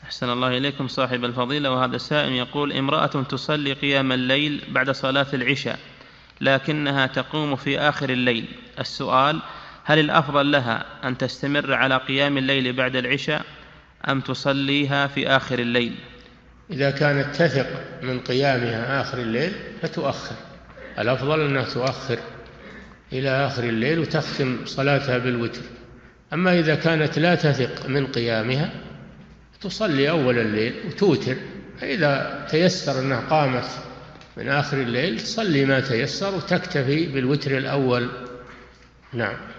أحسن الله إليكم صاحب الفضيلة. وهذا سائل يقول: امرأة تصلي قيام الليل بعد صلاة العشاء لكنها تقوم في آخر الليل. السؤال: هل الأفضل لها أن تستمر على قيام الليل بعد العشاء أم تصليها في آخر الليل؟ إذا كانت تثق من قيامها آخر الليل فتؤخر، الأفضل أنها تؤخر إلى آخر الليل وتختم صلاتها بالوتر. أما إذا كانت لا تثق من قيامها تصلي أول الليل وتوتر، فإذا تيسر أنها قامت من آخر الليل تصلي ما تيسر وتكتفي بالوتر الأول. نعم.